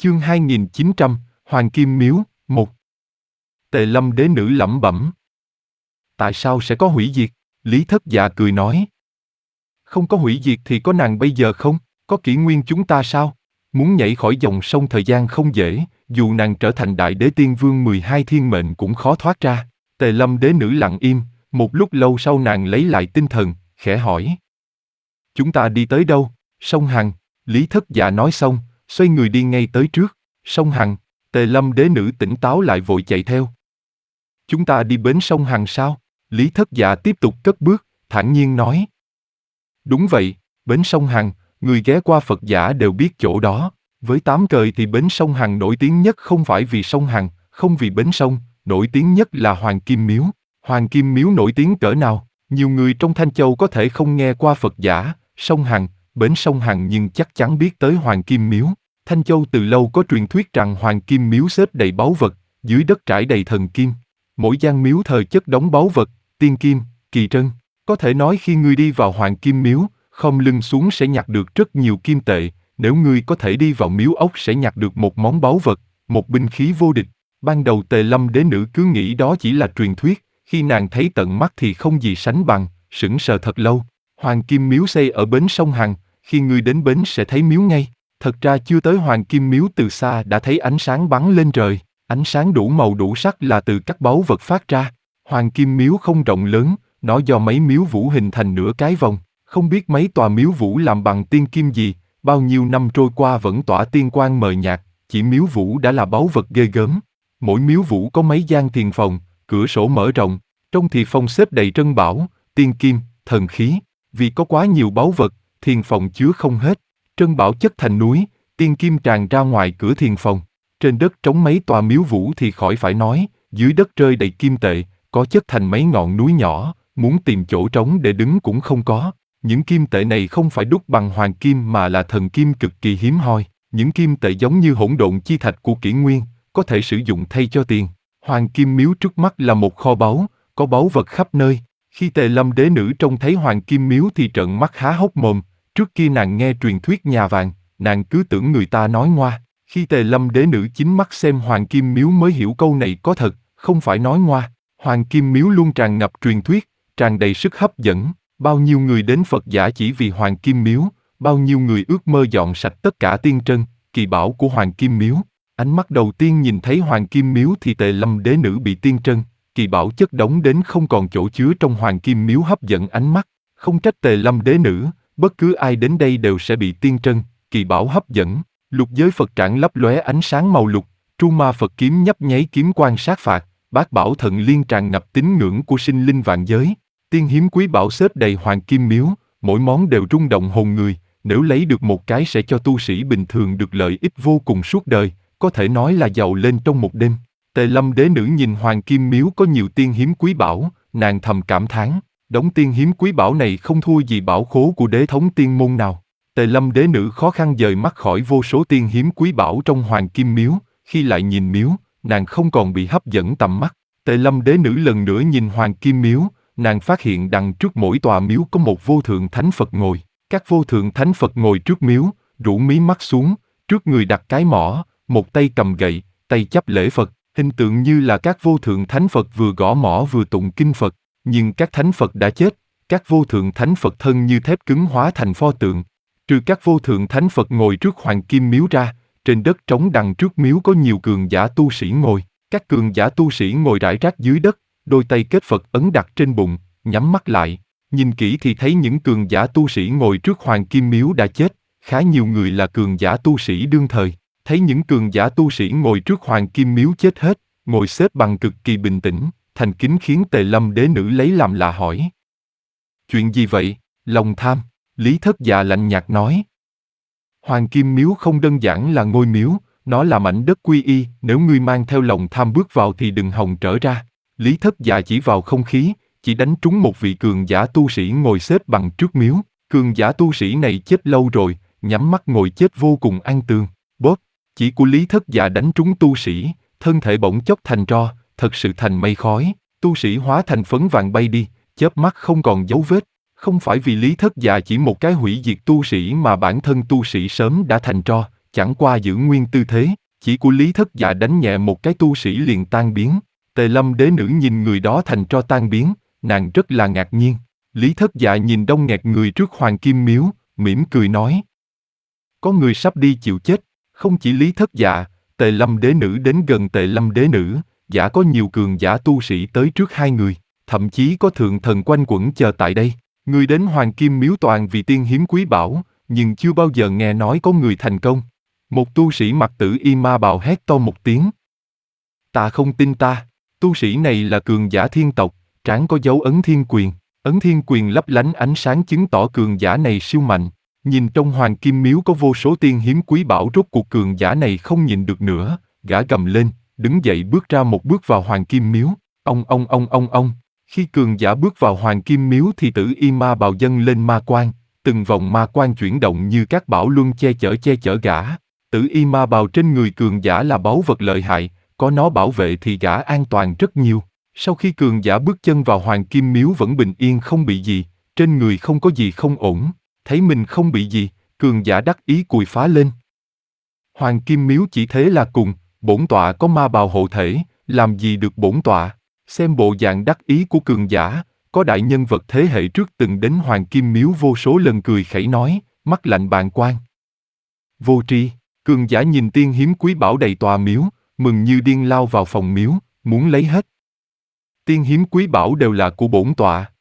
Chương 2900, Hoàng Kim Miếu, 1. Tề Lâm đế nữ lẩm bẩm. Tại sao sẽ có hủy diệt? Lý Thất Dạ cười nói. Không có hủy diệt thì có nàng bây giờ không? Có kỷ nguyên chúng ta sao? Muốn nhảy khỏi dòng sông thời gian không dễ, dù nàng trở thành đại đế tiên vương 12 thiên mệnh cũng khó thoát ra. Tề Lâm đế nữ lặng im, một lúc lâu sau nàng lấy lại tinh thần, khẽ hỏi. Chúng ta đi tới đâu? Sông Hằng. Lý Thất Dạ nói xong, xoay người đi ngay tới trước. Sông Hằng. Tề Lâm đế nữ tỉnh táo lại vội chạy theo. Chúng ta đi bến sông Hằng sao? Lý Thất Dạ tiếp tục cất bước, thản nhiên nói. Đúng vậy, bến sông Hằng, người ghé qua Phật giả đều biết chỗ đó. Với tám cời thì bến sông Hằng nổi tiếng nhất không phải vì sông Hằng, không vì bến sông, nổi tiếng nhất là Hoàng Kim Miếu. Hoàng Kim Miếu nổi tiếng cỡ nào? Nhiều người trong Thanh Châu có thể không nghe qua Phật giả, sông Hằng, bến sông Hằng nhưng chắc chắn biết tới Hoàng Kim Miếu. Thanh Châu từ lâu có truyền thuyết rằng Hoàng Kim Miếu xếp đầy báu vật, dưới đất trải đầy thần kim. Mỗi gian miếu thờ chất đống báu vật, tiên kim, kỳ trân. Có thể nói khi ngươi đi vào Hoàng Kim Miếu, khom lưng xuống sẽ nhặt được rất nhiều kim tệ. Nếu ngươi có thể đi vào miếu ốc sẽ nhặt được một món báu vật, một binh khí vô địch. Ban đầu Tề Lâm đế nữ cứ nghĩ đó chỉ là truyền thuyết, khi nàng thấy tận mắt thì không gì sánh bằng, sững sờ thật lâu. Hoàng Kim Miếu xây ở bến sông Hằng, khi ngươi đến bến sẽ thấy miếu ngay. Thật ra chưa tới Hoàng Kim Miếu từ xa đã thấy ánh sáng bắn lên trời, ánh sáng đủ màu đủ sắc là từ các báu vật phát ra. Hoàng Kim Miếu không rộng lớn, nó do mấy miếu vũ hình thành nửa cái vòng, không biết mấy tòa miếu vũ làm bằng tiên kim gì, bao nhiêu năm trôi qua vẫn tỏa tiên quang mờ nhạt, chỉ miếu vũ đã là báu vật ghê gớm. Mỗi miếu vũ có mấy gian thiền phòng, cửa sổ mở rộng, trong thiền phòng xếp đầy trân bảo, tiên kim, thần khí, vì có quá nhiều báu vật, thiền phòng chứa không hết. Trân bảo chất thành núi, tiên kim tràn ra ngoài cửa thiền phòng. Trên đất trống mấy tòa miếu vũ thì khỏi phải nói, dưới đất rơi đầy kim tệ, có chất thành mấy ngọn núi nhỏ, muốn tìm chỗ trống để đứng cũng không có. Những kim tệ này không phải đúc bằng hoàng kim mà là thần kim cực kỳ hiếm hoi. Những kim tệ giống như hỗn độn chi thạch của kỷ nguyên, có thể sử dụng thay cho tiền. Hoàng Kim Miếu trước mắt là một kho báu, có báu vật khắp nơi. Khi Tề Lâm đế nữ trông thấy Hoàng Kim Miếu thì trợn mắt há hốc mồm. Trước kia nàng nghe truyền thuyết nhà vàng, nàng cứ tưởng người ta nói ngoa. Khi Tề Lâm đế nữ chính mắt xem Hoàng Kim Miếu mới hiểu câu này có thật, không phải nói ngoa. Hoàng Kim Miếu luôn tràn ngập truyền thuyết, tràn đầy sức hấp dẫn. Bao nhiêu người đến Phật giả chỉ vì Hoàng Kim Miếu, bao nhiêu người ước mơ dọn sạch tất cả tiên trân, kỳ bảo của Hoàng Kim Miếu. Ánh mắt đầu tiên nhìn thấy Hoàng Kim Miếu thì Tề Lâm đế nữ bị tiên trân, kỳ bảo chất đống đến không còn chỗ chứa trong Hoàng Kim Miếu hấp dẫn ánh mắt. Không trách Tề Lâm đế nữ, bất cứ ai đến đây đều sẽ bị tiên trân, kỳ bảo hấp dẫn. Lục giới Phật trảng lấp lóe ánh sáng màu lục, tru ma Phật kiếm nhấp nháy kiếm quang sát phạt, bát bảo thần liên tràn ngập tín ngưỡng của sinh linh vạn giới. Tiên hiếm quý bảo xếp đầy Hoàng Kim Miếu, mỗi món đều rung động hồn người, nếu lấy được một cái sẽ cho tu sĩ bình thường được lợi ích vô cùng suốt đời, có thể nói là giàu lên trong một đêm. Tề Lâm đế nữ nhìn Hoàng Kim Miếu có nhiều tiên hiếm quý bảo, nàng thầm cảm thán, đống tiên hiếm quý bảo này không thua gì bảo khố của đế thống tiên môn nào. Tề Lâm đế nữ khó khăn dời mắt khỏi vô số tiên hiếm quý bảo trong Hoàng Kim Miếu, khi lại nhìn miếu, nàng không còn bị hấp dẫn tầm mắt. Tề Lâm đế nữ lần nữa nhìn Hoàng Kim Miếu, nàng phát hiện đằng trước mỗi tòa miếu có một vô thượng thánh Phật ngồi. Các vô thượng thánh Phật ngồi trước miếu, rũ mí mắt xuống, trước người đặt cái mõ, một tay cầm gậy, tay chắp lễ Phật, hình tượng như là các vô thượng thánh Phật vừa gõ mõ vừa tụng kinh Phật. Nhưng các thánh Phật đã chết, các vô thượng thánh Phật thân như thép cứng hóa thành pho tượng. Trừ các vô thượng thánh Phật ngồi trước Hoàng Kim Miếu ra, trên đất trống đằng trước miếu có nhiều cường giả tu sĩ ngồi. Các cường giả tu sĩ ngồi rải rác dưới đất, đôi tay kết Phật ấn đặt trên bụng, nhắm mắt lại. Nhìn kỹ thì thấy những cường giả tu sĩ ngồi trước Hoàng Kim Miếu đã chết, khá nhiều người là cường giả tu sĩ đương thời. Thấy những cường giả tu sĩ ngồi trước Hoàng Kim Miếu chết hết, ngồi xếp bằng cực kỳ bình tĩnh, thành kính khiến Tề Lâm đế nữ lấy làm lạ hỏi. Chuyện gì vậy? Lòng tham, Lý Thất Dạ lạnh nhạt nói. Hoàng Kim Miếu không đơn giản là ngôi miếu, nó là mảnh đất quy y, nếu ngươi mang theo lòng tham bước vào thì đừng hòng trở ra. Lý Thất Dạ chỉ vào không khí, chỉ đánh trúng một vị cường giả tu sĩ ngồi xếp bằng trước miếu. Cường giả tu sĩ này chết lâu rồi, nhắm mắt ngồi chết vô cùng an tường. Bóp, chỉ của Lý Thất Dạ đánh trúng tu sĩ, thân thể bỗng chốc thành tro, thật sự thành mây khói. Tu sĩ hóa thành phấn vàng bay đi, chớp mắt không còn dấu vết. Không phải vì Lý Thất Dạ chỉ một cái hủy diệt tu sĩ mà bản thân tu sĩ sớm đã thành tro, chẳng qua giữ nguyên tư thế, chỉ của Lý Thất Dạ đánh nhẹ một cái tu sĩ liền tan biến. Tề Lâm đế nữ nhìn người đó thành tro tan biến, nàng rất là ngạc nhiên. Lý Thất Dạ nhìn đông nghẹt người trước Hoàng Kim Miếu, mỉm cười nói. Có người sắp đi chịu chết, không chỉ Lý Thất Dạ, Tề Lâm đế nữ đến gần Tề Lâm đế nữ, giả có nhiều cường giả tu sĩ tới trước hai người, thậm chí có thượng thần quanh quẩn chờ tại đây. Người đến Hoàng Kim Miếu toàn vì tiên hiếm quý bảo, nhưng chưa bao giờ nghe nói có người thành công. Một tu sĩ mặc tử y ma bào hét to một tiếng. Ta không tin ta, tu sĩ này là cường giả thiên tộc, trán có dấu ấn thiên quyền. Ấn thiên quyền lấp lánh ánh sáng chứng tỏ cường giả này siêu mạnh. Nhìn trong Hoàng Kim Miếu có vô số tiên hiếm quý bảo, rốt cuộc cường giả này không nhìn được nữa, gã gầm lên, đứng dậy bước ra một bước vào Hoàng Kim Miếu. Ông. Khi cường giả bước vào Hoàng Kim Miếu thì tử y ma bào dâng lên ma quang, từng vòng ma quang chuyển động như các bảo luân che chở gã. Tử y ma bào trên người cường giả là báu vật lợi hại, có nó bảo vệ thì gã an toàn rất nhiều. Sau khi cường giả bước chân vào Hoàng Kim Miếu vẫn bình yên không bị gì, trên người không có gì không ổn, thấy mình không bị gì, cường giả đắc ý cùi phá lên. Hoàng Kim Miếu chỉ thế là cùng, bổn tọa có ma bào hộ thể, làm gì được bổn tọa. Xem bộ dạng đắc ý của cường giả, có đại nhân vật thế hệ trước từng đến Hoàng Kim Miếu vô số lần cười khẩy nói, mắt lạnh bàng quan. Vô tri, cường giả nhìn tiên hiếm quý bảo đầy tòa miếu, mừng như điên lao vào phòng miếu, muốn lấy hết. Tiên hiếm quý bảo đều là của bổn tọa.